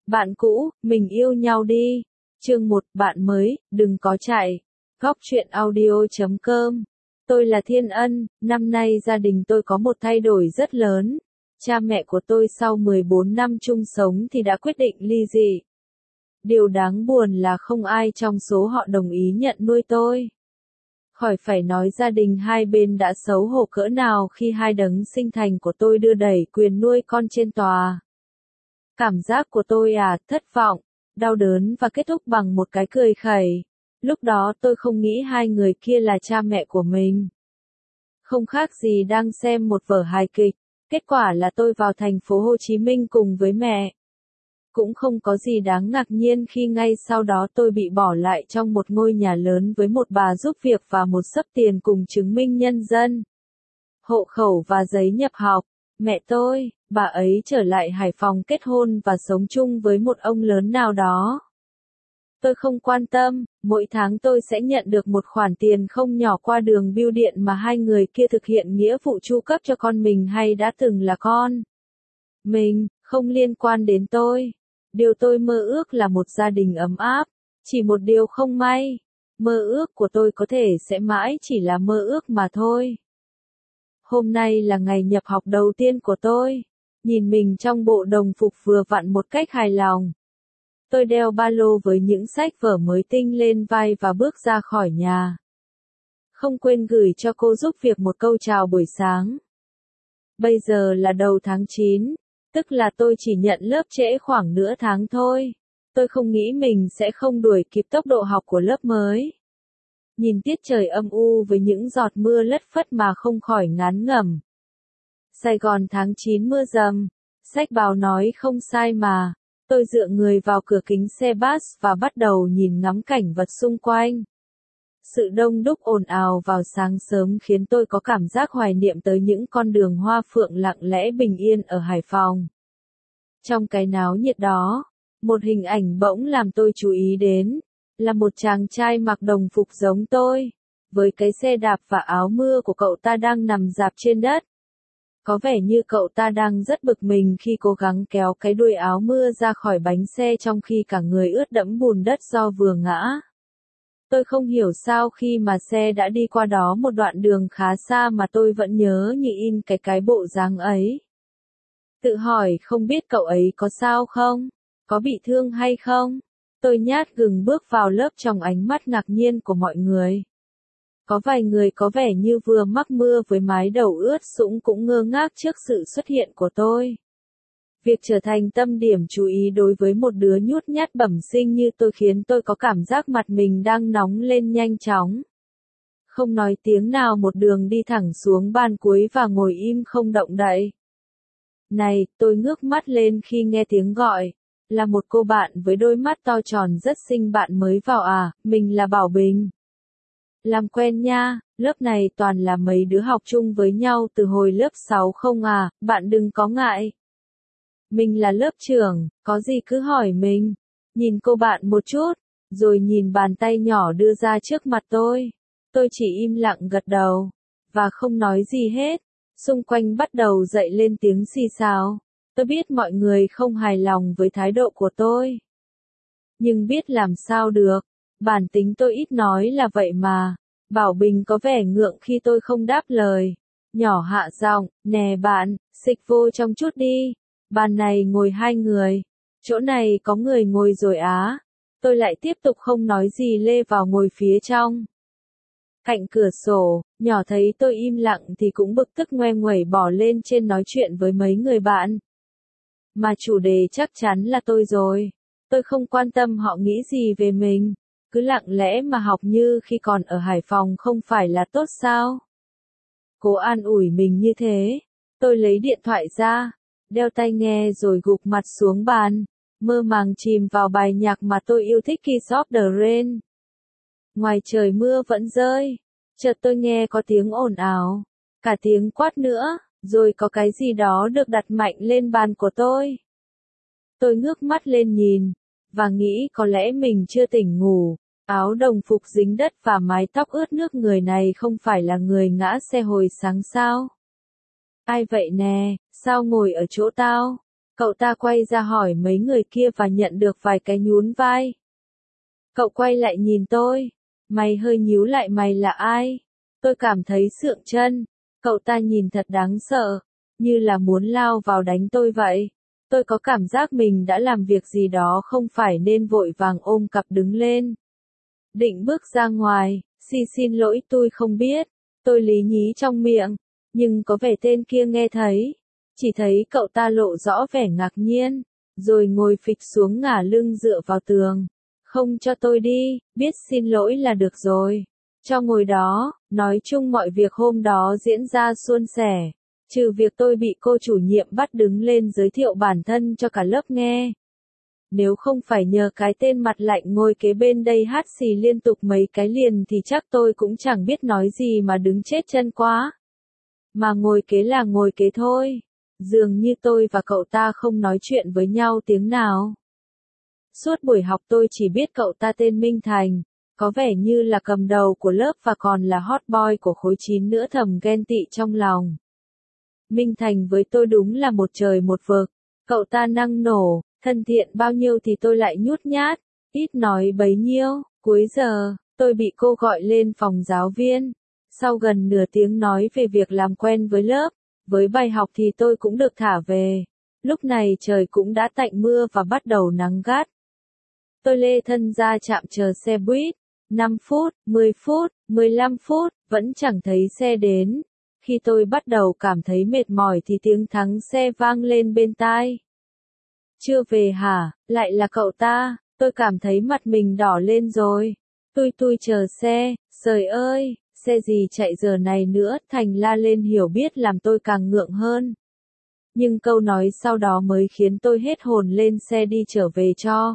Bạn cũ, mình yêu nhau đi. Chương 1, bạn mới, đừng có chạy. Góc truyện audio.com. Tôi là Thiên Ân, năm nay gia đình tôi có một thay đổi rất lớn. Cha mẹ của tôi sau 14 năm chung sống thì đã quyết định ly dị. Điều đáng buồn là không ai trong số họ đồng ý nhận nuôi tôi. Khỏi phải nói gia đình hai bên đã xấu hổ cỡ nào khi hai đấng sinh thành của tôi đưa đẩy quyền nuôi con trên tòa. Cảm giác của tôi thất vọng, đau đớn và kết thúc bằng một cái cười khẩy. Lúc đó tôi không nghĩ hai người kia là cha mẹ của mình. Không khác gì đang xem một vở hài kịch, kết quả là tôi vào thành phố Hồ Chí Minh cùng với mẹ. Cũng không có gì đáng ngạc nhiên khi ngay sau đó tôi bị bỏ lại trong một ngôi nhà lớn với một bà giúp việc và một xấp tiền cùng chứng minh nhân dân, hộ khẩu và giấy nhập học. Mẹ tôi, bà ấy trở lại Hải Phòng kết hôn và sống chung với một ông lớn nào đó. Tôi không quan tâm, mỗi tháng tôi sẽ nhận được một khoản tiền không nhỏ qua đường bưu điện mà hai người kia thực hiện nghĩa vụ chu cấp cho con mình hay đã từng là con mình, không liên quan đến tôi. Điều tôi mơ ước là một gia đình ấm áp, chỉ một điều không may. Mơ ước của tôi có thể sẽ mãi chỉ là mơ ước mà thôi. Hôm nay là ngày nhập học đầu tiên của tôi. Nhìn mình trong bộ đồng phục vừa vặn một cách hài lòng. Tôi đeo ba lô với những sách vở mới tinh lên vai và bước ra khỏi nhà. Không quên gửi cho cô giúp việc một câu chào buổi sáng. Bây giờ là đầu tháng 9, tức là tôi chỉ nhận lớp trễ khoảng nửa tháng thôi. Tôi không nghĩ mình sẽ không đuổi kịp tốc độ học của lớp mới. Nhìn tiết trời âm u với những giọt mưa lất phất mà không khỏi ngán ngẩm. Sài Gòn tháng 9 mưa dầm, sách báo nói không sai mà. Tôi dựa người vào cửa kính xe bus và bắt đầu nhìn ngắm cảnh vật xung quanh. Sự đông đúc ồn ào vào sáng sớm khiến tôi có cảm giác hoài niệm tới những con đường hoa phượng lặng lẽ bình yên ở Hải Phòng. Trong cái náo nhiệt đó, một hình ảnh bỗng làm tôi chú ý đến, là một chàng trai mặc đồng phục giống tôi, với cái xe đạp và áo mưa của cậu ta đang nằm rạp trên đất. Có vẻ như cậu ta đang rất bực mình khi cố gắng kéo cái đuôi áo mưa ra khỏi bánh xe trong khi cả người ướt đẫm bùn đất do vừa ngã. Tôi không hiểu sao khi mà xe đã đi qua đó một đoạn đường khá xa mà tôi vẫn nhớ như in cái bộ dáng ấy. Tự hỏi không biết cậu ấy có sao không? Có bị thương hay không? Tôi nhát gừng bước vào lớp trong ánh mắt ngạc nhiên của mọi người. Có vài người có vẻ như vừa mắc mưa với mái đầu ướt sũng cũng ngơ ngác trước sự xuất hiện của tôi. Việc trở thành tâm điểm chú ý đối với một đứa nhút nhát bẩm sinh như tôi khiến tôi có cảm giác mặt mình đang nóng lên nhanh chóng. Không nói tiếng nào một đường đi thẳng xuống ban cuối và ngồi im không động đậy. Này, tôi ngước mắt lên khi nghe tiếng gọi. Là một cô bạn với đôi mắt to tròn rất xinh. Bạn mới vào à, mình là Bảo Bình. Làm quen nha, lớp này toàn là mấy đứa học chung với nhau từ hồi lớp 6 không à, bạn đừng có ngại. Mình là lớp trưởng, có gì cứ hỏi mình. Nhìn cô bạn một chút, rồi nhìn bàn tay nhỏ đưa ra trước mặt tôi. Tôi chỉ im lặng gật đầu, và không nói gì hết. Xung quanh bắt đầu dậy lên tiếng xì xào. Tôi biết mọi người không hài lòng với thái độ của tôi. Nhưng biết làm sao được, bản tính tôi ít nói là vậy mà. Bảo Bình có vẻ ngượng khi tôi không đáp lời. Nhỏ hạ giọng, nè bạn, xịch vô trong chút đi. Bàn này ngồi 2 người. Chỗ này có người ngồi rồi á. Tôi lại tiếp tục không nói gì lê vào ngồi phía trong. Cạnh cửa sổ, nhỏ thấy tôi im lặng thì cũng bực tức ngoe nguẩy bỏ lên trên nói chuyện với mấy người bạn. Mà chủ đề chắc chắn là tôi rồi. Tôi không quan tâm họ nghĩ gì về mình. Cứ lặng lẽ mà học như khi còn ở Hải Phòng không phải là tốt sao? Cố an ủi mình như thế. Tôi lấy điện thoại ra, đeo tai nghe rồi gục mặt xuống bàn, mơ màng chìm vào bài nhạc mà tôi yêu thích Kiss of the Rain. Ngoài trời mưa vẫn rơi, chợt tôi nghe có tiếng ồn ào, cả tiếng quát nữa, rồi có cái gì đó được đặt mạnh lên bàn của tôi. Tôi ngước mắt lên nhìn, và nghĩ có lẽ mình chưa tỉnh ngủ. Áo đồng phục dính đất và mái tóc ướt nước người này không phải là người ngã xe hồi sáng sao? Ai vậy nè, sao ngồi ở chỗ tao? Cậu ta quay ra hỏi mấy người kia và nhận được vài cái nhún vai. Cậu quay lại nhìn tôi. Mày hơi nhíu lại, mày là ai? Tôi cảm thấy sượng chân. Cậu ta nhìn thật đáng sợ, như là muốn lao vào đánh tôi vậy. Tôi có cảm giác mình đã làm việc gì đó không phải nên vội vàng ôm cặp đứng lên. Định bước ra ngoài, xin lỗi tôi không biết. Tôi lý nhí trong miệng, nhưng có vẻ tên kia nghe thấy. Chỉ thấy cậu ta lộ rõ vẻ ngạc nhiên, rồi ngồi phịch xuống ngả lưng dựa vào tường. Không cho tôi đi, biết xin lỗi là được rồi. Cho ngồi đó, nói chung mọi việc hôm đó diễn ra suôn sẻ. Trừ việc tôi bị cô chủ nhiệm bắt đứng lên giới thiệu bản thân cho cả lớp nghe. Nếu không phải nhờ cái tên mặt lạnh ngồi kế bên đây hát xì liên tục mấy cái liền thì chắc tôi cũng chẳng biết nói gì mà đứng chết chân quá. Mà ngồi kế là ngồi kế thôi. Dường như tôi và cậu ta không nói chuyện với nhau tiếng nào. Suốt buổi học tôi chỉ biết cậu ta tên Minh Thành, có vẻ như là cầm đầu của lớp và còn là hot boy của khối 9 nữa, thầm ghen tị trong lòng. Minh Thành với tôi đúng là một trời một vực, cậu ta năng nổ, thân thiện bao nhiêu thì tôi lại nhút nhát, ít nói bấy nhiêu. Cuối giờ, tôi bị cô gọi lên phòng giáo viên. Sau gần nửa tiếng nói về việc làm quen với lớp, với bài học thì tôi cũng được thả về. Lúc này trời cũng đã tạnh mưa và bắt đầu nắng gắt. Tôi lê thân ra trạm chờ xe buýt. 5 phút, 10 phút, 15 phút, vẫn chẳng thấy xe đến. Khi tôi bắt đầu cảm thấy mệt mỏi thì tiếng thắng xe vang lên bên tai. Chưa về hả? Lại là cậu ta. Tôi cảm thấy mặt mình đỏ lên rồi. Tôi chờ xe. Trời ơi, xe gì chạy giờ này nữa? Thành la lên hiểu biết làm tôi càng ngượng hơn. Nhưng câu nói sau đó mới khiến tôi hết hồn, lên xe đi trở về cho.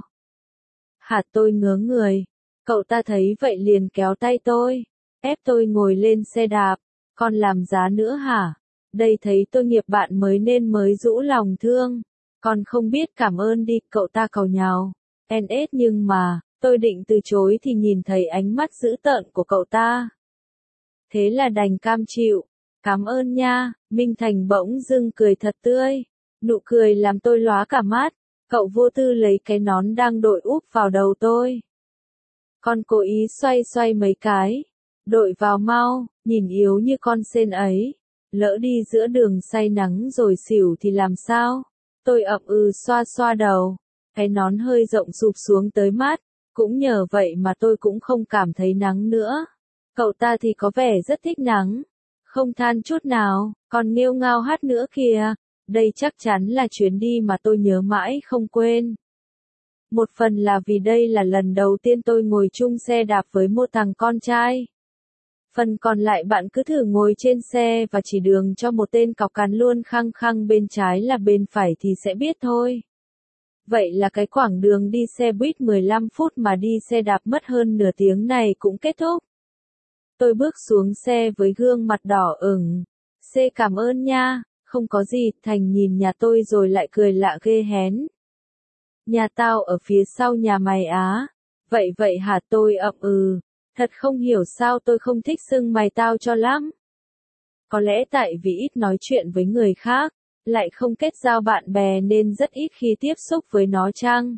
Hả, tôi ngớ người. Cậu ta thấy vậy liền kéo tay tôi, ép tôi ngồi lên xe đạp. Còn làm giá nữa hả? Đây thấy tôi nghiệp bạn mới nên mới rũ lòng thương. Còn không biết cảm ơn đi, cậu ta càu nhàu. NS nhưng mà, tôi định từ chối thì nhìn thấy ánh mắt dữ tợn của cậu ta. Thế là đành cam chịu. Cảm ơn nha. Minh Thành bỗng dưng cười thật tươi. Nụ cười làm tôi lóa cả mắt. Cậu vô tư lấy cái nón đang đội úp vào đầu tôi. Con cố ý xoay mấy cái. Đội vào mau, nhìn yếu như con sên ấy. Lỡ đi giữa đường say nắng rồi xỉu thì làm sao? Tôi ậm xoa đầu. Cái nón hơi rộng sụp xuống tới mắt. Cũng nhờ vậy mà tôi cũng không cảm thấy nắng nữa. Cậu ta thì có vẻ rất thích nắng. Không than chút nào, còn nghêu ngao hát nữa kìa. Đây chắc chắn là chuyến đi mà tôi nhớ mãi không quên. Một phần là vì đây là lần đầu tiên tôi ngồi chung xe đạp với một thằng con trai. Phần còn lại bạn cứ thử ngồi trên xe và chỉ đường cho một tên cọc cằn luôn khăng khăng bên trái là bên phải thì sẽ biết thôi. Vậy là cái quãng đường đi xe buýt 15 phút mà đi xe đạp mất hơn nửa tiếng này cũng kết thúc. Tôi bước xuống xe với gương mặt đỏ ửng. Cảm ơn nha. Không có gì. Thành nhìn nhà tôi rồi lại cười lạ ghê hén. Nhà tao ở phía sau nhà mày á. Vậy hả? Tôi ậm Thật không hiểu sao tôi không thích xưng mày tao cho lắm. Có lẽ tại vì ít nói chuyện với người khác, lại không kết giao bạn bè nên rất ít khi tiếp xúc với nó chăng?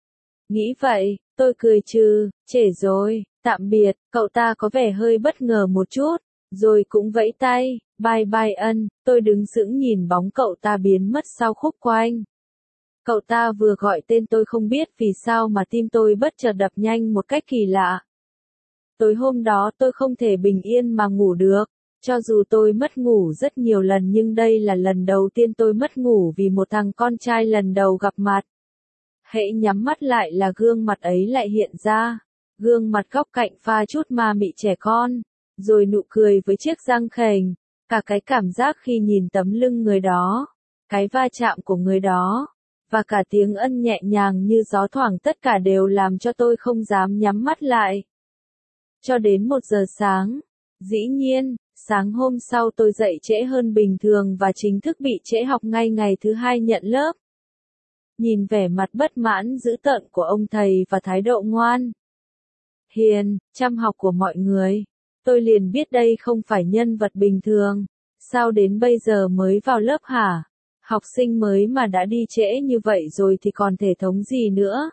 Nghĩ vậy, tôi cười trừ, trễ rồi, tạm biệt. Cậu ta có vẻ hơi bất ngờ một chút, rồi cũng vẫy tay, bye ân. Tôi đứng sững nhìn bóng cậu ta biến mất sau khúc quanh. Cậu ta vừa gọi tên tôi không biết vì sao mà tim tôi bất chợt đập nhanh một cách kỳ lạ. Tối hôm đó tôi không thể bình yên mà ngủ được. Cho dù tôi mất ngủ rất nhiều lần nhưng đây là lần đầu tiên tôi mất ngủ vì một thằng con trai lần đầu gặp mặt. Hễ nhắm mắt lại là gương mặt ấy lại hiện ra. Gương mặt góc cạnh pha chút ma mị trẻ con. Rồi nụ cười với chiếc răng khènh. Cả cái cảm giác khi nhìn tấm lưng người đó. Cái va chạm của người đó. Và cả tiếng ân nhẹ nhàng như gió thoảng, tất cả đều làm cho tôi không dám nhắm mắt lại. Cho đến 1 giờ sáng. Dĩ nhiên, sáng hôm sau tôi dậy trễ hơn bình thường và chính thức bị trễ học ngay ngày thứ 2 nhận lớp. Nhìn vẻ mặt bất mãn dữ tợn của ông thầy và thái độ ngoan hiền, chăm học của mọi người, tôi liền biết đây không phải nhân vật bình thường. Sao đến bây giờ mới vào lớp hả? Học sinh mới mà đã đi trễ như vậy rồi thì còn thể thống gì nữa.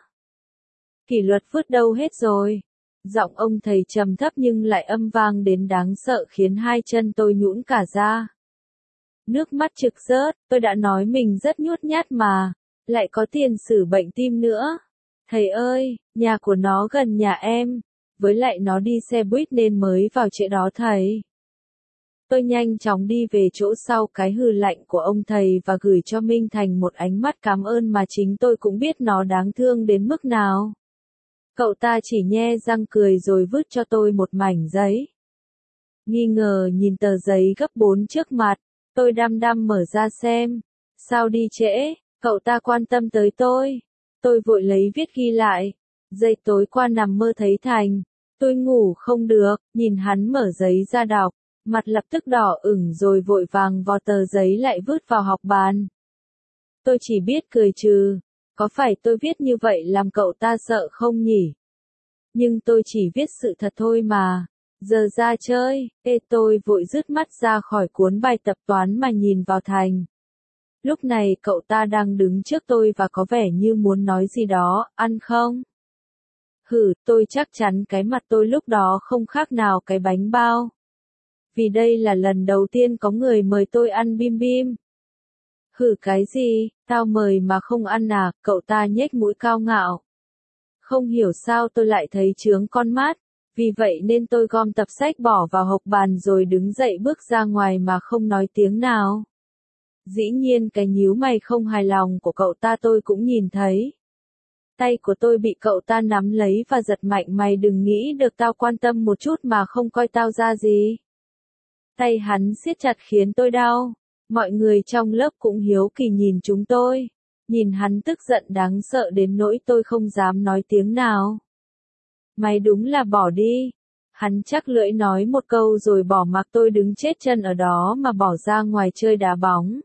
Kỷ luật vứt đâu hết rồi. Giọng ông thầy trầm thấp nhưng lại âm vang đến đáng sợ khiến hai chân tôi nhũn cả ra. Nước mắt trực rớt, tôi đã nói mình rất nhút nhát mà, lại có tiền sử bệnh tim nữa. Thầy ơi, nhà của nó gần nhà em, với lại nó đi xe buýt nên mới vào trễ đó thầy. Tôi nhanh chóng đi về chỗ sau cái hừ lạnh của ông thầy và gửi cho Minh Thành một ánh mắt cảm ơn mà chính tôi cũng biết nó đáng thương đến mức nào. Cậu ta chỉ nhe răng cười rồi vứt cho tôi một mảnh giấy. Nghi ngờ nhìn tờ giấy gấp 4 trước mặt, tôi đăm đăm mở ra xem. Sao đi trễ, cậu ta quan tâm tới tôi. Tôi vội lấy viết ghi lại. Giây tối qua nằm mơ thấy Thành. Tôi ngủ không được, nhìn hắn mở giấy ra đọc. Mặt lập tức đỏ ửng rồi vội vàng vò tờ giấy lại vứt vào học bàn. Tôi chỉ biết cười trừ. Có phải tôi viết như vậy làm cậu ta sợ không nhỉ? Nhưng tôi chỉ viết sự thật thôi mà. Giờ ra chơi, tôi vội dứt mắt ra khỏi cuốn bài tập toán mà nhìn vào Thành. Lúc này cậu ta đang đứng trước tôi và có vẻ như muốn nói gì đó, ăn không? Hử, tôi chắc chắn cái mặt tôi lúc đó không khác nào cái bánh bao. Vì đây là lần đầu tiên có người mời tôi ăn bim bim. Hử cái gì, tao mời mà không ăn à, cậu ta nhếch mũi cao ngạo. Không hiểu sao tôi lại thấy chướng con mắt, vì vậy nên tôi gom tập sách bỏ vào hộc bàn rồi đứng dậy bước ra ngoài mà không nói tiếng nào. Dĩ nhiên cái nhíu mày không hài lòng của cậu ta tôi cũng nhìn thấy. Tay của tôi bị cậu ta nắm lấy và giật mạnh, mày đừng nghĩ được tao quan tâm một chút mà không coi tao ra gì. Tay hắn siết chặt khiến tôi đau. Mọi người trong lớp cũng hiếu kỳ nhìn chúng tôi. Nhìn hắn tức giận đáng sợ đến nỗi tôi không dám nói tiếng nào. Mày đúng là bỏ đi. Hắn chắc lưỡi nói một câu rồi bỏ mặc tôi đứng chết chân ở đó mà bỏ ra ngoài chơi đá bóng.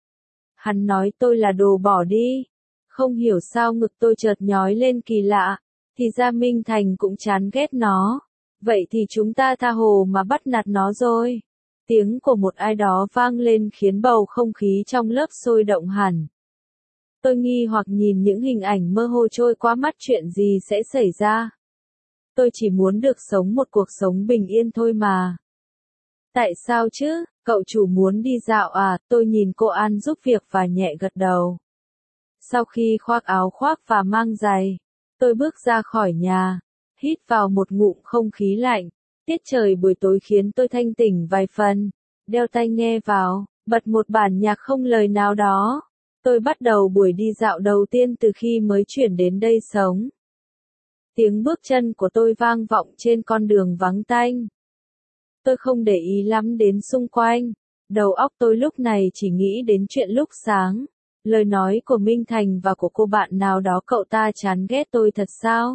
Hắn nói tôi là đồ bỏ đi. Không hiểu sao ngực tôi chợt nhói lên kỳ lạ. Thì ra Minh Thành cũng chán ghét nó. Vậy thì chúng ta tha hồ mà bắt nạt nó rồi. Tiếng của một ai đó vang lên khiến bầu không khí trong lớp sôi động hẳn. Tôi nghi hoặc nhìn những hình ảnh mơ hồ trôi qua mắt, chuyện gì sẽ xảy ra. Tôi chỉ muốn được sống một cuộc sống bình yên thôi mà. Tại sao chứ, cậu chủ muốn đi dạo à, tôi nhìn cô An giúp việc và nhẹ gật đầu. Sau khi khoác áo khoác và mang giày, tôi bước ra khỏi nhà, hít vào một ngụm không khí lạnh. Tiết trời buổi tối khiến tôi thanh tỉnh vài phần, đeo tai nghe vào, bật một bản nhạc không lời nào đó. Tôi bắt đầu buổi đi dạo đầu tiên từ khi mới chuyển đến đây sống. Tiếng bước chân của tôi vang vọng trên con đường vắng tanh. Tôi không để ý lắm đến xung quanh. Đầu óc tôi lúc này chỉ nghĩ đến chuyện lúc sáng. Lời nói của Minh Thành và của cô bạn nào đó, cậu ta chán ghét tôi thật sao?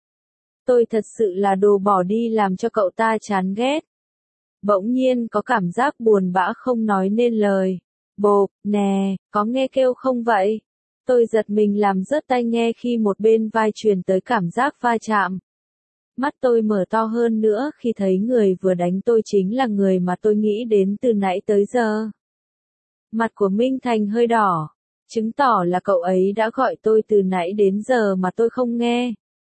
Tôi thật sự là đồ bỏ đi làm cho cậu ta chán ghét. Bỗng nhiên có cảm giác buồn bã không nói nên lời. Bộp, nè, có nghe kêu không vậy? Tôi giật mình làm rớt tai nghe khi một bên vai truyền tới cảm giác va chạm. Mắt tôi mở to hơn nữa khi thấy người vừa đánh tôi chính là người mà tôi nghĩ đến từ nãy tới giờ. Mặt của Minh Thành hơi đỏ, chứng tỏ là cậu ấy đã gọi tôi từ nãy đến giờ mà tôi không nghe.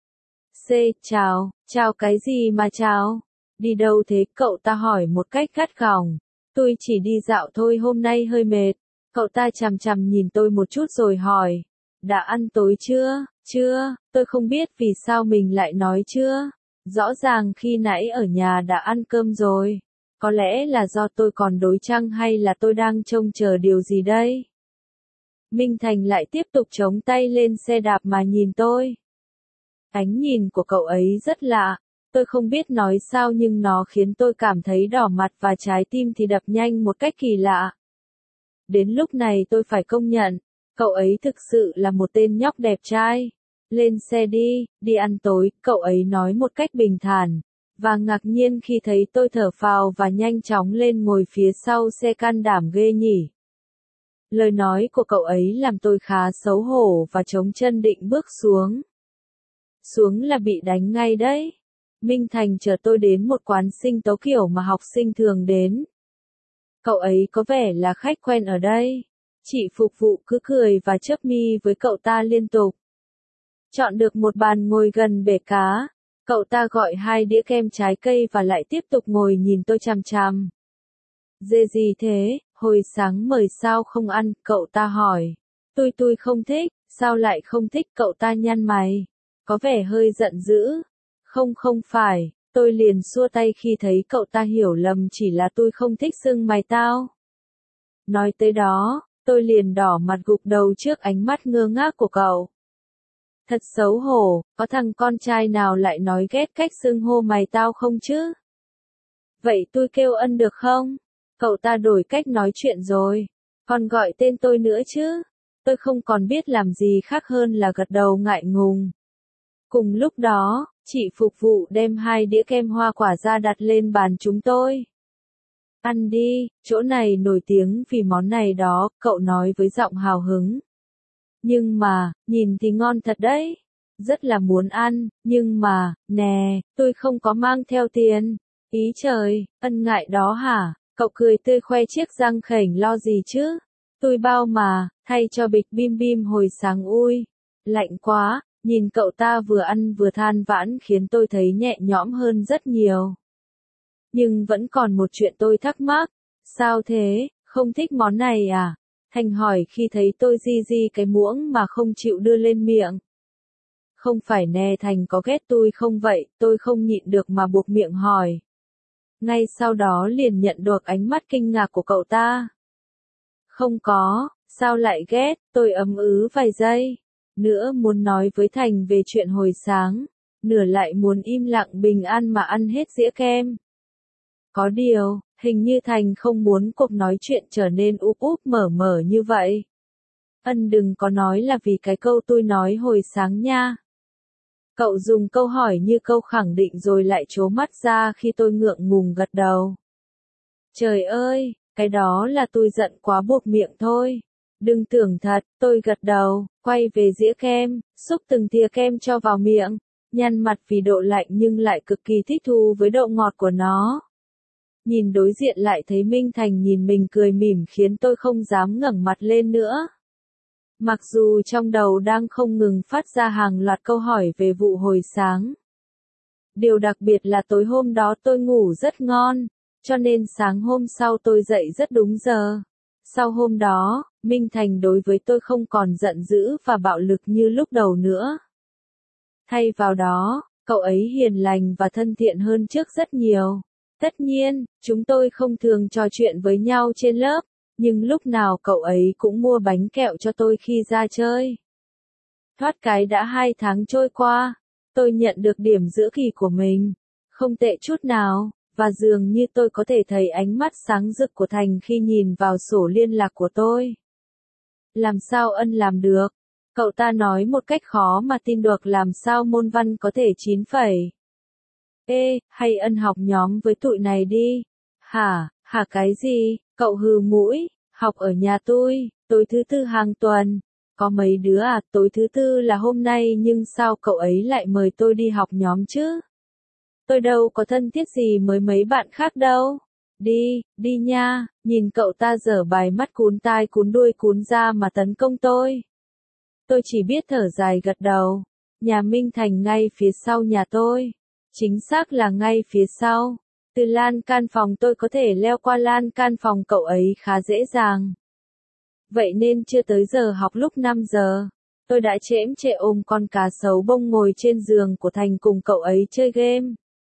Chào, chào cái gì mà chào? Đi đâu thế? Cậu ta hỏi một cách gắt gỏng. Tôi chỉ đi dạo thôi, hôm nay hơi mệt. Cậu ta chằm chằm nhìn tôi một chút rồi hỏi. Đã ăn tối chưa? Chưa, tôi không biết vì sao mình lại nói chưa. Rõ ràng khi nãy ở nhà đã ăn cơm rồi. Có lẽ là do tôi còn đói chăng hay là tôi đang trông chờ điều gì đây? Minh Thành lại tiếp tục chống tay lên xe đạp mà nhìn tôi. Ánh nhìn của cậu ấy rất lạ. Tôi không biết nói sao nhưng nó khiến tôi cảm thấy đỏ mặt và trái tim thì đập nhanh một cách kỳ lạ. Đến lúc này tôi phải công nhận, cậu ấy thực sự là một tên nhóc đẹp trai. Lên xe đi, đi ăn tối, cậu ấy nói một cách bình thản, và ngạc nhiên khi thấy tôi thở phào và nhanh chóng lên ngồi phía sau xe, can đảm ghê nhỉ. Lời nói của cậu ấy làm tôi khá xấu hổ và chống chân định bước xuống. Xuống là bị đánh ngay đấy. Minh Thành chở tôi đến một quán sinh tố kiểu mà học sinh thường đến. Cậu ấy có vẻ là khách quen ở đây. Chị phục vụ cứ cười và chớp mi với cậu ta liên tục. Chọn được một bàn ngồi gần bể cá, cậu ta gọi 2 đĩa kem trái cây và lại tiếp tục ngồi nhìn tôi chằm chằm. Dê gì thế, hồi sáng mời sao không ăn, cậu ta hỏi. Tôi không thích, sao lại không thích, cậu ta nhăn mày. Có vẻ hơi giận dữ. Không phải, tôi liền xua tay khi thấy cậu ta hiểu lầm chỉ là tôi không thích sưng mày tao. Nói tới đó, tôi liền đỏ mặt gục đầu trước ánh mắt ngơ ngác của cậu. Thật xấu hổ, có thằng con trai nào lại nói ghét cách xưng hô mày tao không chứ? Vậy tôi kêu Ân được không? Cậu ta đổi cách nói chuyện rồi. Còn gọi tên tôi nữa chứ? Tôi không còn biết làm gì khác hơn là gật đầu ngại ngùng. Cùng lúc đó, chị phục vụ đem 2 đĩa kem hoa quả ra đặt lên bàn chúng tôi. Ăn đi, chỗ này nổi tiếng vì món này đó, cậu nói với giọng hào hứng. Nhưng mà, nhìn thì ngon thật đấy. Rất là muốn ăn, nhưng mà, nè, tôi không có mang theo tiền. Ý trời, Ân ngại đó hả? Cậu cười tươi khoe chiếc răng khểnh, lo gì chứ? Tôi bao mà, thay cho bịch bim bim hồi sáng ui. Lạnh quá, nhìn cậu ta vừa ăn vừa than vãn khiến tôi thấy nhẹ nhõm hơn rất nhiều. Nhưng vẫn còn một chuyện tôi thắc mắc. Sao thế, không thích món này à? Thành hỏi khi thấy tôi di cái muỗng mà không chịu đưa lên miệng. Không phải nè, Thành có ghét tôi không vậy, tôi không nhịn được mà buộc miệng hỏi. Ngay sau đó liền nhận được ánh mắt kinh ngạc của cậu ta. Không có, sao lại ghét, tôi ấm ứ vài giây. Nữa muốn nói với Thành về chuyện hồi sáng, nửa lại muốn im lặng bình an mà ăn hết dĩa kem. Có điều, hình như Thành không muốn cuộc nói chuyện trở nên úp úp mở mở như vậy. Ân đừng có nói là vì cái câu tôi nói hồi sáng nha. Cậu dùng câu hỏi như câu khẳng định rồi lại trố mắt ra khi tôi ngượng ngùng gật đầu. Trời ơi, cái đó là tôi giận quá buộc miệng thôi. Đừng tưởng thật, tôi gật đầu, quay về dĩa kem, xúc từng thìa kem cho vào miệng, nhăn mặt vì độ lạnh nhưng lại cực kỳ thích thú với độ ngọt của nó. Nhìn đối diện lại thấy Minh Thành nhìn mình cười mỉm khiến tôi không dám ngẩng mặt lên nữa. Mặc dù trong đầu đang không ngừng phát ra hàng loạt câu hỏi về vụ hồi sáng. Điều đặc biệt là tối hôm đó tôi ngủ rất ngon, cho nên sáng hôm sau tôi dậy rất đúng giờ. Sau hôm đó, Minh Thành đối với tôi không còn giận dữ và bạo lực như lúc đầu nữa. Thay vào đó, cậu ấy hiền lành và thân thiện hơn trước rất nhiều. Tất nhiên, chúng tôi không thường trò chuyện với nhau trên lớp, nhưng lúc nào cậu ấy cũng mua bánh kẹo cho tôi khi ra chơi. Thoát cái đã 2 tháng trôi qua, tôi nhận được điểm giữa kỳ của mình. Không tệ chút nào, và dường như tôi có thể thấy ánh mắt sáng rực của Thành khi nhìn vào sổ liên lạc của tôi. Làm sao Ân làm được? Cậu ta nói một cách khó mà tin được, làm sao môn văn có thể 9 phẩy. Ê, hay Ân học nhóm với tụi này đi. Hả cái gì? Cậu hừ mũi, học ở nhà tôi, tối thứ tư hàng tuần. Có mấy đứa à, tối thứ tư là hôm nay nhưng sao cậu ấy lại mời tôi đi học nhóm chứ? Tôi đâu có thân thiết gì với mấy bạn khác đâu. Đi nha, nhìn cậu ta dở bài mắt cún tai cún đuôi cún da mà tấn công tôi. Tôi chỉ biết thở dài gật đầu. Nhà Minh Thành ngay phía sau nhà tôi. Chính xác là ngay phía sau. Từ lan can phòng tôi có thể leo qua lan can phòng cậu ấy khá dễ dàng. Vậy nên chưa tới giờ học lúc 5 giờ, tôi đã chễm chệ ôm con cá sấu bông ngồi trên giường của Thành cùng cậu ấy chơi game.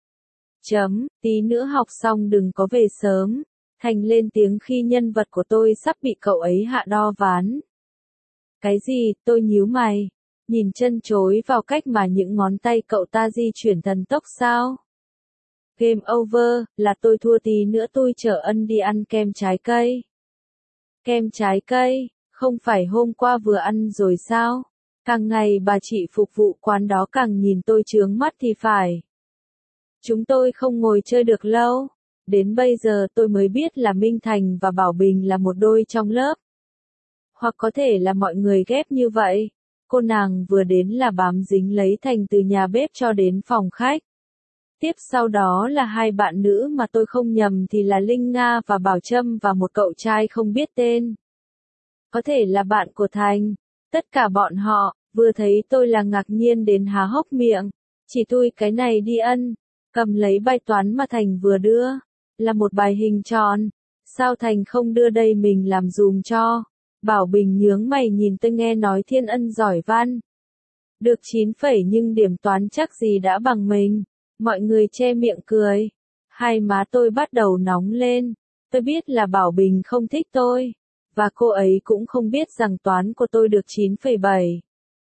Tí nữa học xong đừng có về sớm. Thành lên tiếng khi nhân vật của tôi sắp bị cậu ấy hạ đo ván. Cái gì, tôi nhíu mày. Nhìn chân chối vào cách mà những ngón tay cậu ta di chuyển thần tốc sao? Game over, là tôi thua, tí nữa tôi chở Ân đi ăn kem trái cây. Kem trái cây, không phải hôm qua vừa ăn rồi sao? Càng ngày bà chị phục vụ quán đó càng nhìn tôi chướng mắt thì phải. Chúng tôi không ngồi chơi được lâu. Đến bây giờ tôi mới biết là Minh Thành và Bảo Bình là một đôi trong lớp. Hoặc có thể là mọi người ghép như vậy. Cô nàng vừa đến là bám dính lấy Thành từ nhà bếp cho đến phòng khách. Tiếp sau đó là 2 bạn nữ mà tôi không nhầm thì là Linh Nga và Bảo Trâm và một cậu trai không biết tên. có thể là bạn của Thành. Tất cả bọn họ, vừa thấy tôi là ngạc nhiên đến há hốc miệng. Chỉ tôi cái này đi Ân, cầm lấy bài toán mà Thành vừa đưa, là một bài hình tròn. Sao Thành không đưa đây mình làm dùm cho? Bảo Bình nhướng mày nhìn tôi nghe nói Thiên Ân giỏi văn. Được 9 phẩy nhưng điểm toán chắc gì đã bằng mình. Mọi người che miệng cười. Hai má tôi bắt đầu nóng lên. Tôi biết là Bảo Bình không thích tôi. Và cô ấy cũng không biết rằng toán của tôi được 9,7.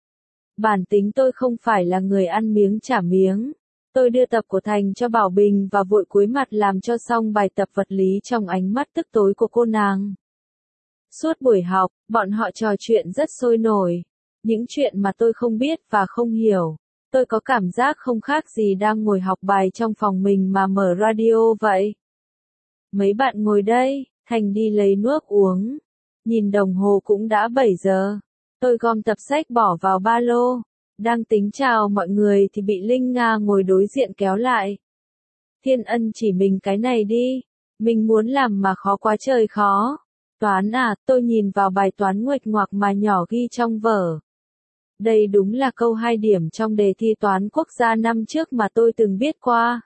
Bản tính tôi không phải là người ăn miếng trả miếng. Tôi đưa tập của Thành cho Bảo Bình và vội cúi mặt làm cho xong bài tập vật lý trong ánh mắt tức tối của cô nàng. Suốt buổi học, bọn họ trò chuyện rất sôi nổi. Những chuyện mà tôi không biết và không hiểu. Tôi có cảm giác không khác gì đang ngồi học bài trong phòng mình mà mở radio vậy. Mấy bạn ngồi đây, Thành đi lấy nước uống. Nhìn đồng hồ cũng đã 7 giờ. Tôi gom tập sách bỏ vào ba lô. Đang tính chào mọi người thì bị Linh Nga ngồi đối diện kéo lại. Thiên Ân chỉ mình cái này đi. Mình muốn làm mà khó quá trời khó. Toán à, tôi nhìn vào bài toán nguệch ngoạc mà nhỏ ghi trong vở. Đây đúng là câu 2 điểm trong đề thi toán quốc gia năm trước mà tôi từng biết qua.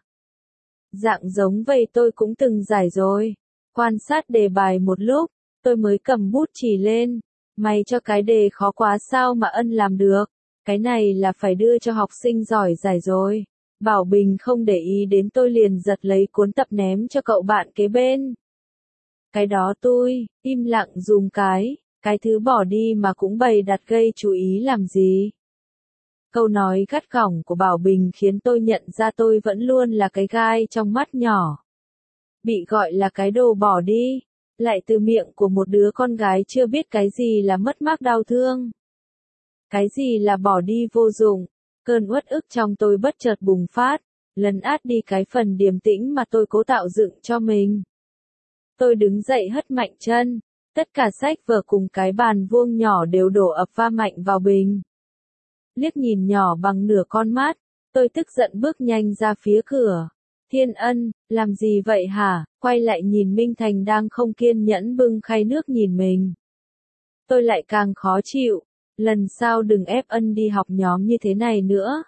Dạng giống vậy tôi cũng từng giải rồi. Quan sát đề bài một lúc, tôi mới cầm bút chỉ lên. Mày cho cái đề khó quá sao mà Ân làm được. Cái này là phải đưa cho học sinh giỏi giải rồi. Bảo Bình không để ý đến tôi liền giật lấy cuốn tập ném cho cậu bạn kế bên. Cái đó tôi, im lặng dùng cái thứ bỏ đi mà cũng bày đặt gây chú ý làm gì. Câu nói gắt gỏng của Bảo Bình khiến tôi nhận ra tôi vẫn luôn là cái gai trong mắt nhỏ. Bị gọi là cái đồ bỏ đi, lại từ miệng của một đứa con gái chưa biết cái gì là mất mát đau thương. Cái gì là bỏ đi vô dụng, cơn uất ức trong tôi bất chợt bùng phát, lấn át đi cái phần điềm tĩnh mà tôi cố tạo dựng cho mình. Tôi đứng dậy hất mạnh chân, tất cả sách vở cùng cái bàn vuông nhỏ đều đổ ập va mạnh vào bình. Liếc nhìn nhỏ bằng nửa con mắt, tôi tức giận bước nhanh ra phía cửa. Thiên Ân, làm gì vậy hả? Quay lại nhìn Minh Thành đang không kiên nhẫn bưng khay nước nhìn mình. Tôi lại càng khó chịu, lần sau đừng ép Ân đi học nhóm như thế này nữa.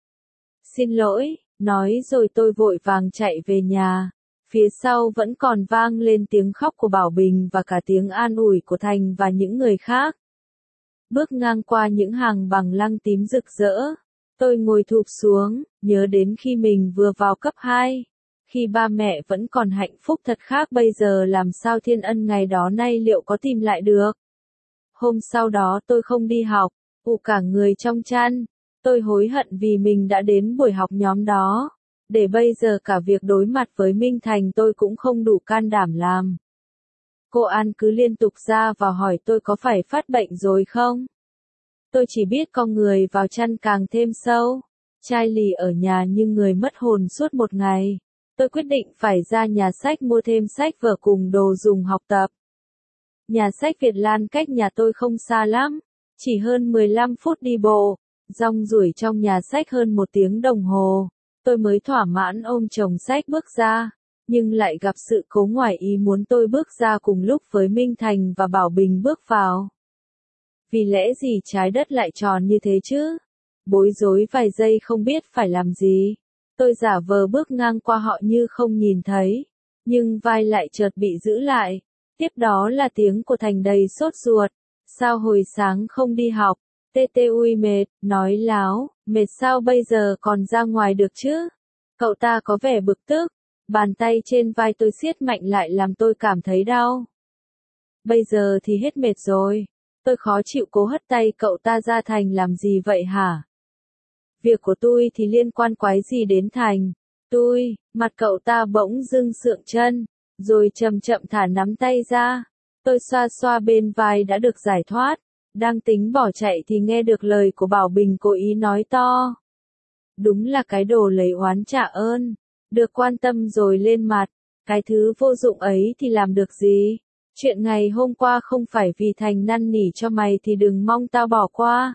Xin lỗi, nói rồi tôi vội vàng chạy về nhà. Phía sau vẫn còn vang lên tiếng khóc của Bảo Bình và cả tiếng an ủi của Thành và những người khác. Bước ngang qua những hàng bằng lăng tím rực rỡ. Tôi ngồi thụp xuống, nhớ đến khi mình vừa vào cấp 2. Khi ba mẹ vẫn còn hạnh phúc thật khác bây giờ làm sao Thiên Ân ngày đó nay liệu có tìm lại được. Hôm sau đó tôi không đi học, ù cả người trong chăn. Tôi hối hận vì mình đã đến buổi học nhóm đó. Để bây giờ cả việc đối mặt với Minh Thành tôi cũng không đủ can đảm làm. Cô An cứ liên tục ra vào hỏi tôi có phải phát bệnh rồi không? Tôi chỉ biết con người vào chăn càng thêm sâu. Chai lì ở nhà như người mất hồn suốt một ngày. Tôi quyết định phải ra nhà sách mua thêm sách vở cùng đồ dùng học tập. Nhà sách Việt Lan cách nhà tôi không xa lắm, chỉ hơn 15 phút đi bộ. Rong ruổi trong nhà sách hơn 1 tiếng đồng hồ. Tôi mới thỏa mãn ôm chồng sách bước ra, nhưng lại gặp sự cố ngoài ý muốn tôi bước ra cùng lúc với Minh Thành và Bảo Bình bước vào. Vì lẽ gì trái đất lại tròn như thế chứ? Bối rối vài giây không biết phải làm gì. Tôi giả vờ bước ngang qua họ như không nhìn thấy, nhưng vai lại chợt bị giữ lại. Tiếp đó là tiếng của Thành đầy sốt ruột. Sao hồi sáng không đi học? Tê tê ui mệt, nói láo, mệt sao bây giờ còn ra ngoài được chứ? Cậu ta có vẻ bực tức, bàn tay trên vai tôi siết mạnh lại làm tôi cảm thấy đau. Bây giờ thì hết mệt rồi. Tôi khó chịu cố hất tay cậu ta ra. Thành làm gì vậy hả? Việc của tôi thì liên quan quái gì đến Thành? Mặt cậu ta bỗng dưng sượng chân, rồi chậm chậm thả nắm tay ra. Tôi xoa xoa bên vai đã được giải thoát. Đang tính bỏ chạy thì nghe được lời của Bảo Bình cố ý nói to. Đúng là cái đồ lấy oán trả ơn. Được quan tâm rồi lên mặt. Cái thứ vô dụng ấy thì làm được gì? Chuyện ngày hôm qua không phải vì Thành năn nỉ cho mày thì đừng mong tao bỏ qua.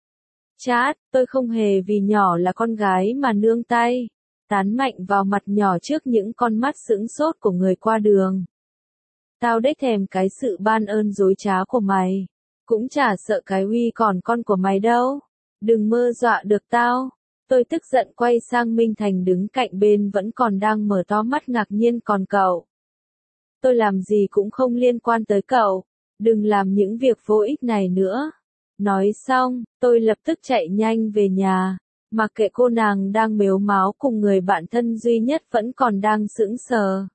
Chát, tôi không hề vì nhỏ là con gái mà nương tay. Tán mạnh vào mặt nhỏ trước những con mắt sững sốt của người qua đường. Tao đếch thèm cái sự ban ơn dối trá của mày. Cũng chả sợ cái uy còn con của mày đâu. Đừng mơ dọa được tao. Tôi tức giận quay sang Minh Thành đứng cạnh bên vẫn còn đang mở to mắt ngạc nhiên còn cậu. Tôi làm gì cũng không liên quan tới cậu. Đừng làm những việc vô ích này nữa. Nói xong, tôi lập tức chạy nhanh về nhà. Mặc kệ cô nàng đang mếu máo cùng người bạn thân duy nhất vẫn còn đang sững sờ.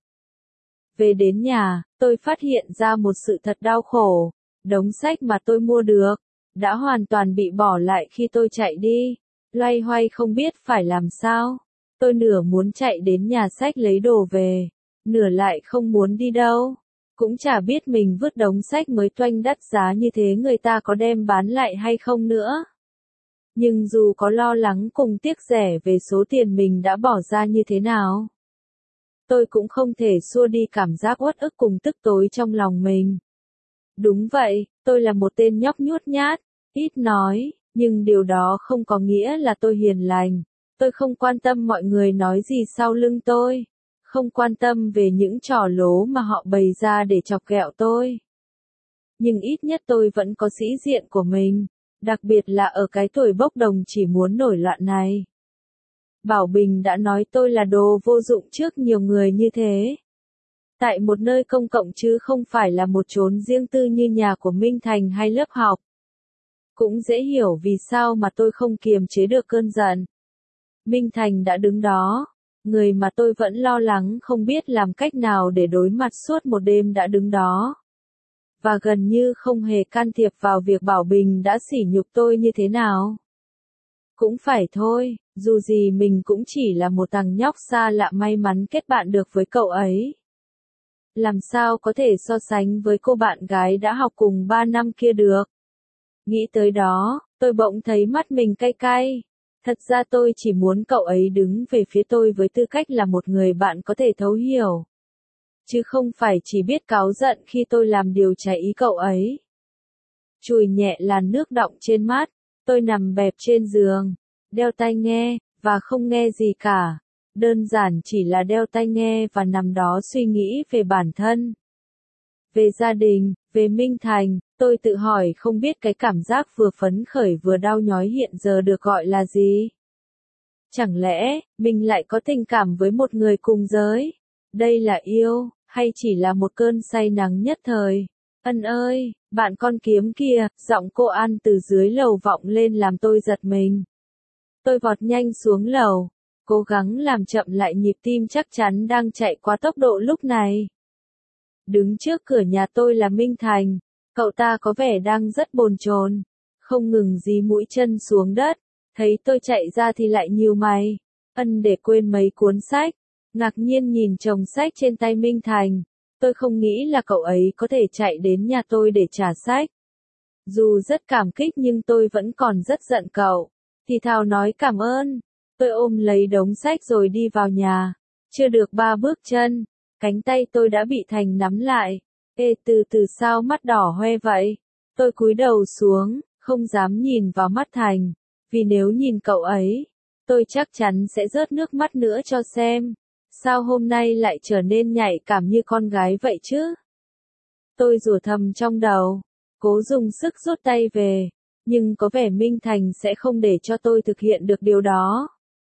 Về đến nhà, tôi phát hiện ra một sự thật đau khổ. Đống sách mà tôi mua được, đã hoàn toàn bị bỏ lại khi tôi chạy đi. Loay hoay không biết phải làm sao. Tôi nửa muốn chạy đến nhà sách lấy đồ về, nửa lại không muốn đi đâu. Cũng chả biết mình vứt đống sách mới toanh đắt giá như thế người ta có đem bán lại hay không nữa. Nhưng dù có lo lắng cùng tiếc rẻ về số tiền mình đã bỏ ra như thế nào, tôi cũng không thể xua đi cảm giác uất ức cùng tức tối trong lòng mình. Đúng vậy, tôi là một tên nhóc nhút nhát, ít nói, nhưng điều đó không có nghĩa là tôi hiền lành. Tôi không quan tâm mọi người nói gì sau lưng tôi. Không quan tâm về những trò lố mà họ bày ra để chọc ghẹo tôi. Nhưng ít nhất tôi vẫn có sĩ diện của mình, đặc biệt là ở cái tuổi bốc đồng chỉ muốn nổi loạn này. Bảo Bình đã nói tôi là đồ vô dụng trước nhiều người như thế. Tại một nơi công cộng chứ không phải là một chốn riêng tư như nhà của Minh Thành hay lớp học. Cũng dễ hiểu vì sao mà tôi không kiềm chế được cơn giận. Minh Thành đã đứng đó, người mà tôi vẫn lo lắng không biết làm cách nào để đối mặt suốt một đêm đã đứng đó. Và gần như không hề can thiệp vào việc Bảo Bình đã sỉ nhục tôi như thế nào. Cũng phải thôi, dù gì mình cũng chỉ là một thằng nhóc xa lạ may mắn kết bạn được với cậu ấy. Làm sao có thể so sánh với cô bạn gái đã học cùng 3 năm kia được. Nghĩ tới đó, tôi bỗng thấy mắt mình cay cay. Thật ra tôi chỉ muốn cậu ấy đứng về phía tôi với tư cách là một người bạn có thể thấu hiểu. Chứ không phải chỉ biết cáu giận khi tôi làm điều trái ý cậu ấy. Chùi nhẹ làn nước đọng trên mắt, tôi nằm bẹp trên giường, đeo tai nghe, và không nghe gì cả. Đơn giản chỉ là đeo tai nghe và nằm đó suy nghĩ về bản thân. Về gia đình, về Minh Thành, tôi tự hỏi không biết cái cảm giác vừa phấn khởi vừa đau nhói hiện giờ được gọi là gì. Chẳng lẽ, mình lại có tình cảm với một người cùng giới? Đây là yêu, hay chỉ là một cơn say nắng nhất thời? Ân ơi, bạn con kiếm kia, giọng cô An từ dưới lầu vọng lên làm tôi giật mình. Tôi vọt nhanh xuống lầu, cố gắng làm chậm lại nhịp tim chắc chắn đang chạy quá tốc độ lúc này. Đứng trước cửa nhà tôi là Minh Thành, cậu ta có vẻ đang rất bồn chồn, không ngừng dí mũi chân xuống đất, thấy tôi chạy ra thì lại nhíu mày, Ân để quên mấy cuốn sách, ngạc nhiên nhìn chồng sách trên tay Minh Thành, tôi không nghĩ là cậu ấy có thể chạy đến nhà tôi để trả sách. Dù rất cảm kích nhưng tôi vẫn còn rất giận cậu, thì thào nói cảm ơn, tôi ôm lấy đống sách rồi đi vào nhà, chưa được 3 bước chân. Cánh tay tôi đã bị Thành nắm lại. Ê từ từ sao mắt đỏ hoe vậy? Tôi cúi đầu xuống, không dám nhìn vào mắt Thành. Vì nếu nhìn cậu ấy, tôi chắc chắn sẽ rớt nước mắt nữa cho xem. Sao hôm nay lại trở nên nhạy cảm như con gái vậy chứ? Tôi rủa thầm trong đầu, cố dùng sức rút tay về. Nhưng có vẻ Minh Thành sẽ không để cho tôi thực hiện được điều đó.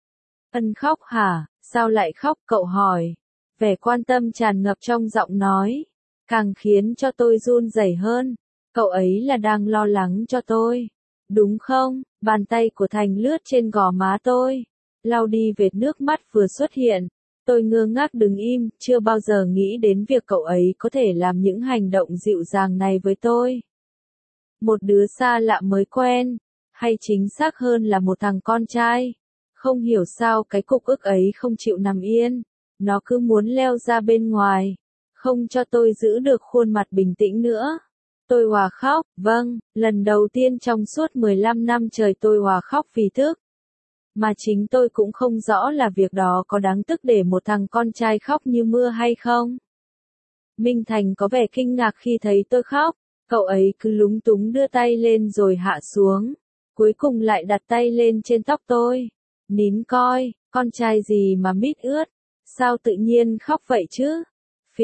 Ân khóc hả? Sao lại khóc? Cậu hỏi. Vẻ quan tâm tràn ngập trong giọng nói, càng khiến cho tôi run rẩy hơn. Cậu ấy là đang lo lắng cho tôi, đúng không? Bàn tay của Thành lướt trên gò má tôi, lau đi vệt nước mắt vừa xuất hiện. Tôi ngơ ngác đứng im, chưa bao giờ nghĩ đến việc cậu ấy có thể làm những hành động dịu dàng này với tôi. Một đứa xa lạ mới quen, hay chính xác hơn là một thằng con trai. Không hiểu sao cái cục ức ấy không chịu nằm yên. Nó cứ muốn leo ra bên ngoài, không cho tôi giữ được khuôn mặt bình tĩnh nữa. Tôi òa khóc, vâng, lần đầu tiên trong suốt 15 năm trời tôi òa khóc vì tức. Mà chính tôi cũng không rõ là việc đó có đáng tức để một thằng con trai khóc như mưa hay không. Minh Thành có vẻ kinh ngạc khi thấy tôi khóc, cậu ấy cứ lúng túng đưa tay lên rồi hạ xuống, cuối cùng lại đặt tay lên trên tóc tôi. Nín coi, con trai gì mà mít ướt. Sao tự nhiên khóc vậy chứ? Phì,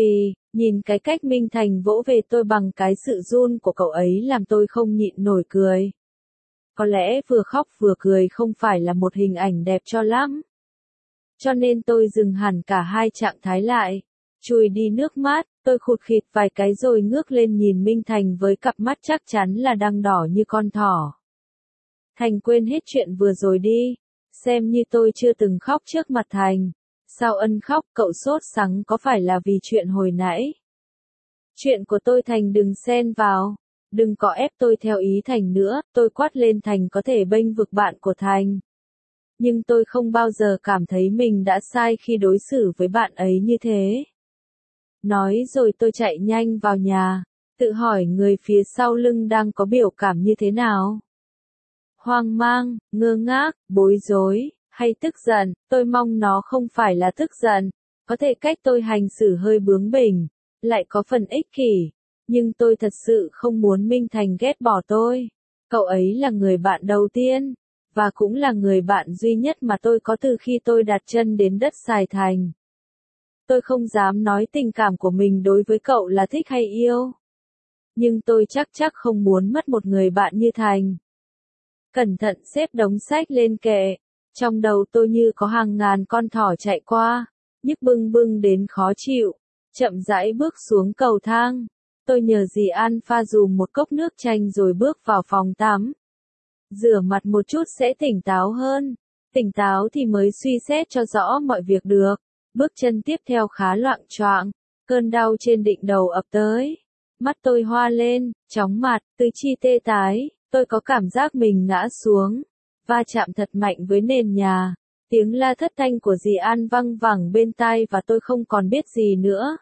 Nhìn cái cách Minh Thành vỗ về tôi bằng cái sự run của cậu ấy làm tôi không nhịn nổi cười. Có lẽ vừa khóc vừa cười không phải là một hình ảnh đẹp cho lắm. Cho nên tôi dừng hẳn cả hai trạng thái lại. Chùi đi nước mắt, tôi khụt khịt vài cái rồi ngước lên nhìn Minh Thành với cặp mắt chắc chắn là đang đỏ như con thỏ. Thành quên hết chuyện vừa rồi đi. Xem như tôi chưa từng khóc trước mặt Thành. Sao Ân khóc, cậu sốt sắng có phải là vì chuyện hồi nãy? Chuyện của tôi Thành đừng xen vào. Đừng có ép tôi theo ý Thành nữa, tôi quát lên Thành có thể bênh vực bạn của Thành. Nhưng tôi không bao giờ cảm thấy mình đã sai khi đối xử với bạn ấy như thế. Nói rồi tôi chạy nhanh vào nhà, tự hỏi người phía sau lưng đang có biểu cảm như thế nào. Hoang mang, ngơ ngác, bối rối, hay tức giận, tôi mong nó không phải là tức giận. Có thể cách tôi hành xử hơi bướng bỉnh, lại có phần ích kỷ. Nhưng tôi thật sự không muốn Minh Thành ghét bỏ tôi. Cậu ấy là người bạn đầu tiên, và cũng là người bạn duy nhất mà tôi có từ khi tôi đặt chân đến đất Sài Thành. Tôi không dám nói tình cảm của mình đối với cậu là thích hay yêu. Nhưng tôi chắc không muốn mất một người bạn như Thành. Cẩn thận xếp đống sách lên kệ. Trong đầu tôi như có hàng ngàn con thỏ chạy qua, nhức bưng bưng đến khó chịu. Chậm rãi bước xuống cầu thang. Tôi nhờ dì An pha dùm một cốc nước chanh rồi bước vào phòng tắm. Rửa mặt một chút sẽ tỉnh táo hơn. Tỉnh táo thì mới suy xét cho rõ mọi việc được. Bước chân tiếp theo khá loạng choạng. Cơn đau trên đỉnh đầu ập tới. Mắt tôi hoa lên, chóng mặt, tứ chi tê tái. Tôi có cảm giác mình ngã xuống. Va chạm thật mạnh với nền nhà. Tiếng la thất thanh của dì An văng vẳng bên tai và tôi không còn biết gì nữa.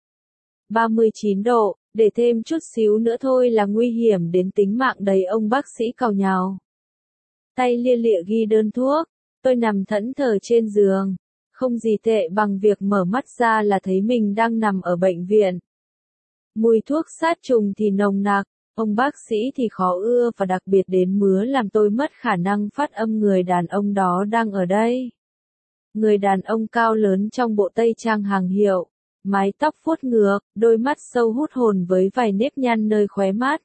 39 độ, để thêm chút xíu nữa thôi là nguy hiểm đến tính mạng đấy, ông bác sĩ càu nhàu. Tay lia lịa ghi đơn thuốc, tôi nằm thẫn thờ trên giường. Không gì tệ bằng việc mở mắt ra là thấy mình đang nằm ở bệnh viện. Mùi thuốc sát trùng thì nồng nặc, ông bác sĩ thì khó ưa và đặc biệt đến mứa làm tôi mất khả năng phát âm người đàn ông đó đang ở đây. Người đàn ông cao lớn trong bộ tây trang hàng hiệu, mái tóc vuốt ngược, đôi mắt sâu hút hồn với vài nếp nhăn nơi khóe mắt.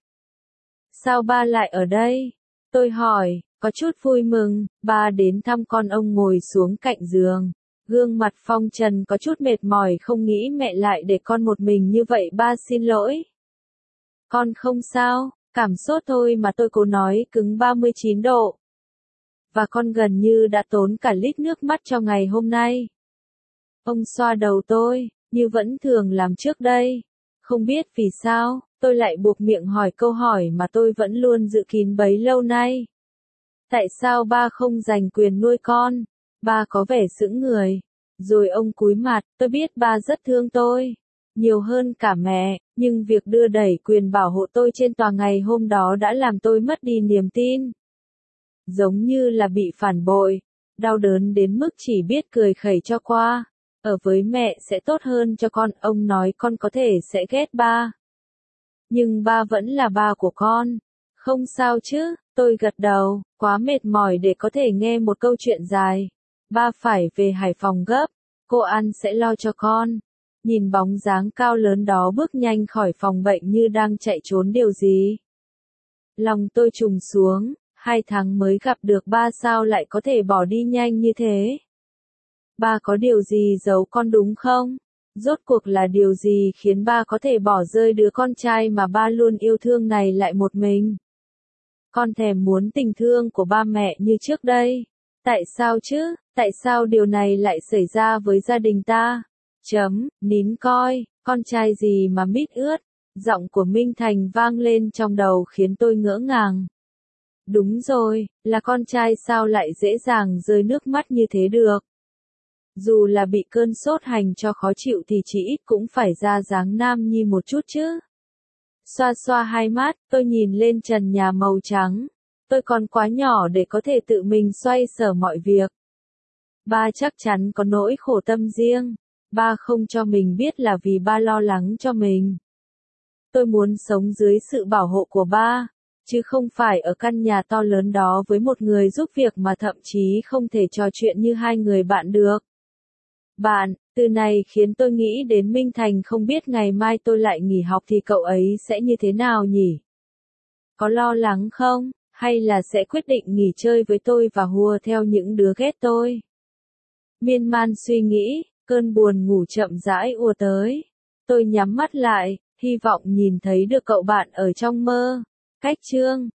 Sao ba lại ở đây? Tôi hỏi, có chút vui mừng, ba đến thăm con. Ông ngồi xuống cạnh giường. Gương mặt phong trần có chút mệt mỏi, không nghĩ mẹ lại để con một mình như vậy. Ba xin lỗi. Con không sao, cảm sốt thôi mà, tôi cố nói cứng. 39 độ. Và con gần như đã tốn cả lít nước mắt cho ngày hôm nay. Ông xoa đầu tôi, như vẫn thường làm trước đây. Không biết vì sao, tôi lại buộc miệng hỏi câu hỏi mà tôi vẫn luôn dự kín bấy lâu nay. Tại sao ba không giành quyền nuôi con? Ba có vẻ sững người. Rồi ông cúi mặt, tôi biết ba rất thương tôi. Nhiều hơn cả mẹ, nhưng việc đưa đẩy quyền bảo hộ tôi trên tòa ngày hôm đó đã làm tôi mất đi niềm tin. Giống như là bị phản bội, đau đớn đến mức chỉ biết cười khẩy cho qua. Ở với mẹ sẽ tốt hơn cho con, ông nói con có thể sẽ ghét ba. Nhưng ba vẫn là ba của con. Không sao chứ, tôi gật đầu, quá mệt mỏi để có thể nghe một câu chuyện dài. Ba phải về Hải Phòng gấp, cô An sẽ lo cho con. Nhìn bóng dáng cao lớn đó bước nhanh khỏi phòng bệnh như đang chạy trốn điều gì. Lòng tôi trùng xuống, 2 tháng mới gặp được ba sao lại có thể bỏ đi nhanh như thế. Ba có điều gì giấu con đúng không? Rốt cuộc là điều gì khiến ba có thể bỏ rơi đứa con trai mà ba luôn yêu thương này lại một mình? Con thèm muốn tình thương của ba mẹ như trước đây. Tại sao chứ? Tại sao điều này lại xảy ra với gia đình ta? Nín coi, con trai gì mà mít ướt? Giọng của Minh Thành vang lên trong đầu khiến tôi ngỡ ngàng. Đúng rồi, là con trai, sao lại dễ dàng rơi nước mắt như thế được? Dù là bị cơn sốt hành cho khó chịu thì chỉ ít cũng phải ra dáng nam nhi một chút chứ. Xoa xoa hai mắt, tôi nhìn lên trần nhà màu trắng. Tôi còn quá nhỏ để có thể tự mình xoay sở mọi việc. Ba chắc chắn có nỗi khổ tâm riêng. Ba không cho mình biết là vì ba lo lắng cho mình. Tôi muốn sống dưới sự bảo hộ của ba, chứ không phải ở căn nhà to lớn đó với một người giúp việc mà thậm chí không thể trò chuyện như hai người bạn được. Bạn, Từ này khiến tôi nghĩ đến Minh Thành, không biết ngày mai tôi lại nghỉ học thì cậu ấy sẽ như thế nào nhỉ? Có lo lắng không? Hay là sẽ quyết định nghỉ chơi với tôi và hùa theo những đứa ghét tôi? Miên man suy nghĩ, cơn buồn ngủ chậm rãi ùa tới. Tôi nhắm mắt lại, hy vọng nhìn thấy được cậu bạn ở trong mơ. Cách chương